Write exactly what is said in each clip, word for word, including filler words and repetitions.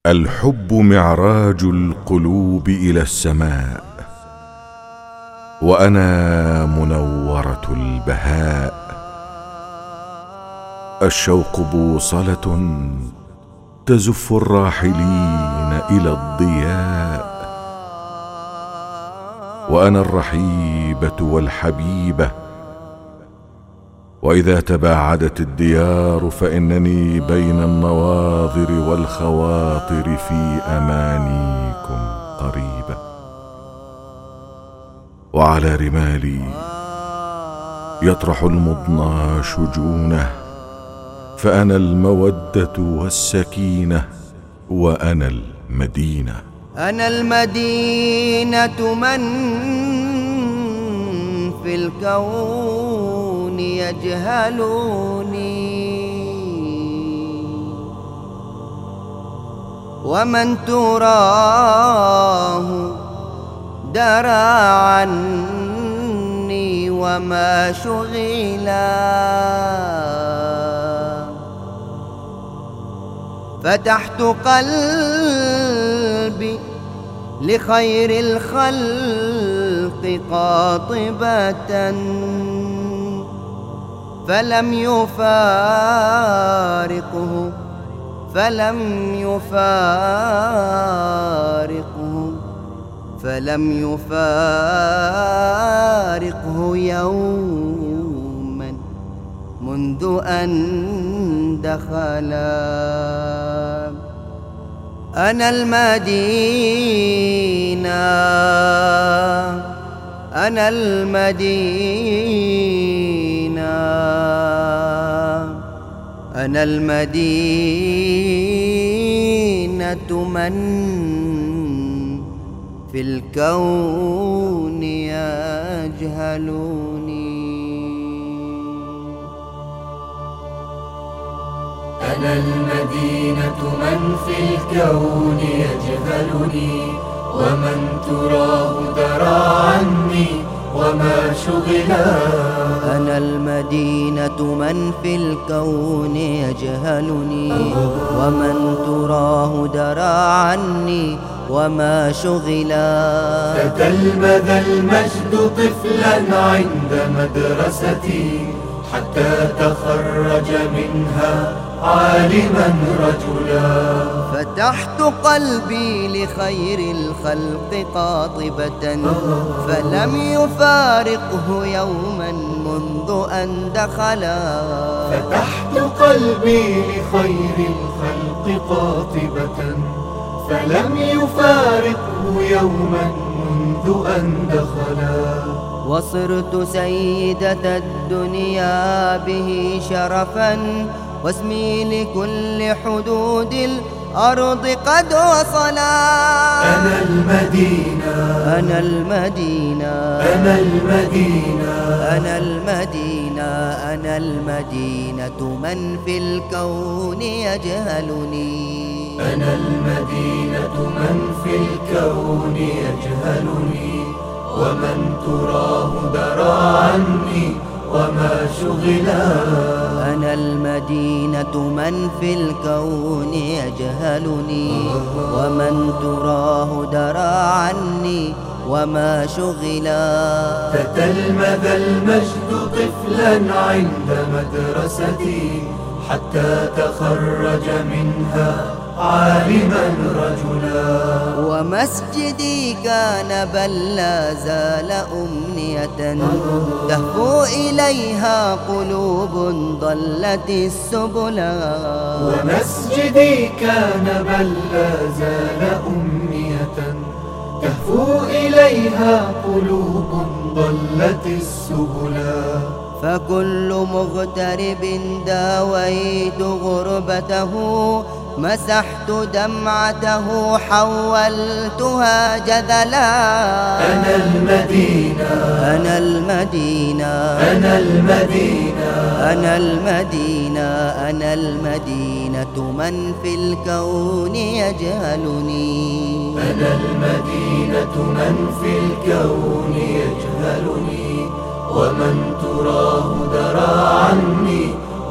الحب معراج القلوب إلى السماء، وأنا منورة البهاء. الشوق بوصلة تزف الراحلين إلى الضياء، وأنا الرحيبة والحبيبة. وإذا تباعدت الديار فإنني بين النواظر والخواطر في أمانيكم قريبة. وعلى رمالي يطرح المضنى شجونه، فأنا المودة والسكينة، وأنا المدينة. أنا المدينة من في الكون يجهلوني، ومن تراه درى عني وما شغلا. فتحت قلبي لخير الخلق قاطبة، فلم يفارقه فلم يفارقه فلم يفارقه يوما منذ أن دخلا. أنا المدينة أنا المدينة أنا المدينة من في الكون يجهلوني. أنا المدينة من في الكون يجهلني، ومن تراه درى عني وما شغلا. أنا المدينة من في الكون يجهلني، ومن تراه درى عني وما شغلا. فتلمذ المجد طفلا عند مدرستي، حتى تخرج منها عالما رجلا. فتحت قلبي لخير الخلق قاطبة، فلم يفارقه يوما منذ أن دخلا. فتحت قلبي لخير الخلق قاطبة، فلم يفارقه يوما منذ أن دخلا. وصرت سيدة الدنيا به شرفا، واسمي لكل حدود الأرض قد وصلا. أنا المدينة أنا المدينة أنا المدينة أنا المدينة أنا المدينة من في الكون يجهلني. أنا المدينة من في الكون يجهلني، ومن تراه درى عني وما شغلا. أنا المدينة من في الكون يجهلني، ومن تراه درى عني وما شغلا. فتلمذ المجد طفلا عند مدرستي، حتى تخرج منها عالما رجلا. ومسجدي كان بل لا زال أمنية، تهفو إليها قلوب ضلت السبلا. ومسجدي كان بل لا زال أمنية، تهفو إليها قلوب ضلت السبلا. فكل مغترب داويت غربته، مسحت دمعته حولتها جذلا. أنا المدينة أنا المدينة أنا المدينة أنا المدينة أنا المدينة من في الكون يجهلني. أنا المدينة من في الكون يجهلني، ومن تراه درى عني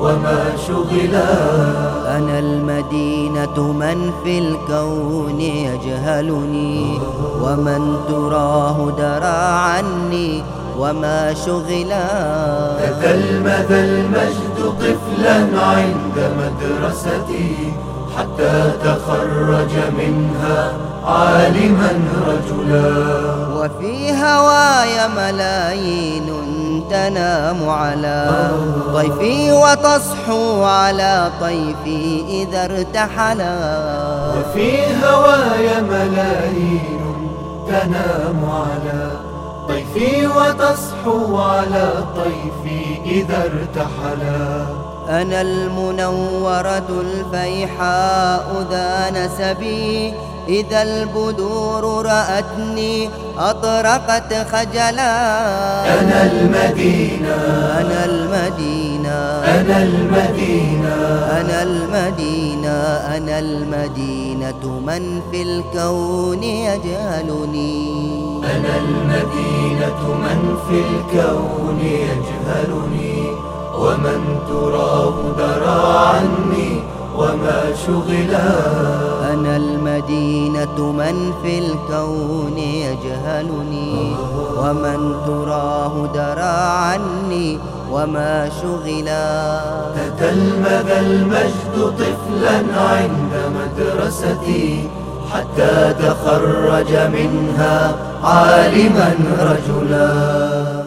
وما شغلا. أنا المدينة من في الكون يجهلني، ومن تراه درى عني وما شغلا. تتلمذ المجد طفلا عند مدرستي، حتى تخرج منها عالما رجلا. وفي هواي ملايين تنام على طيفي، وتصحو على طيفي إذا ارتحلا. وفي هواي ملايين تنام على طيفي، وتصحو على طيفي إذا ارتحلا. أنا المنورة الفيحاء ذا نسبي، إذا البدور رأتني أطرقت خجلا. أنا المدينة أنا المدينة أنا المدينة أنا المدينة أنا المدينة من في الكون يجهلني. أنا المدينة من في الكون يجهلني، ومن تراه درى عني وما شغلا. أنا المدينة من في الكون يجهلني، ومن تراه درى عني وما شغلا. تتلمذ المجد طفلا عند مدرستي، حتى تخرج منها عالما رجلا.